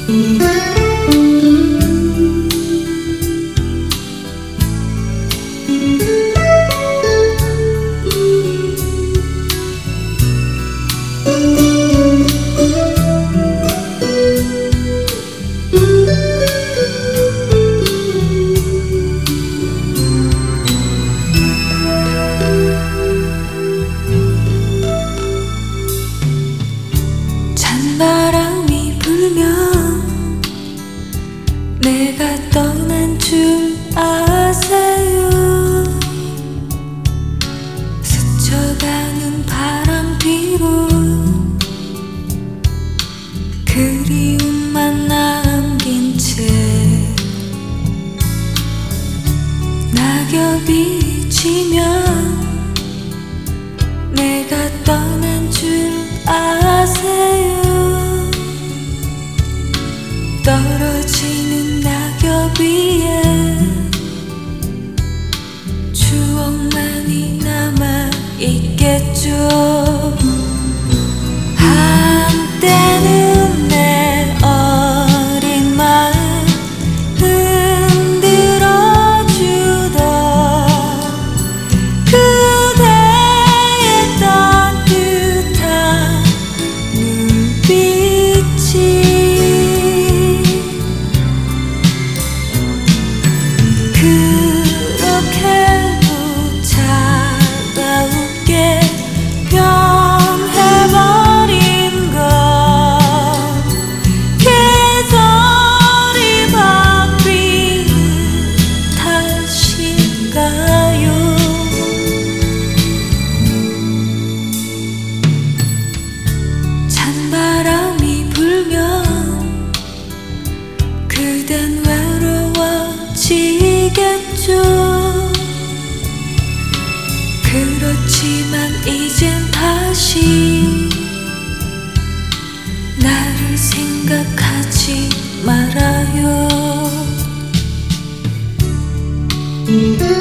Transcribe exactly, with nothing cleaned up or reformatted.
찬바람이 불면 내가 떠난 줄 아세요? 스쳐가는 바람 뒤로 그리움만 남긴 채 낙엽이 지면 내가 떠난 줄 아세요? 떨어지는 낙엽 위에 추억만이 남아있겠죠. 한때는 내 어린 마음 흔들어주던 그대의 따뜻한 눈빛이 그렇게도 차가우게 변해버린 것 계절이 바뀌는 탓일까요? 찬바람이 불면 그댄 외로워지겠죠. 그렇지만 이젠 다시 나를 생각하지 말아요.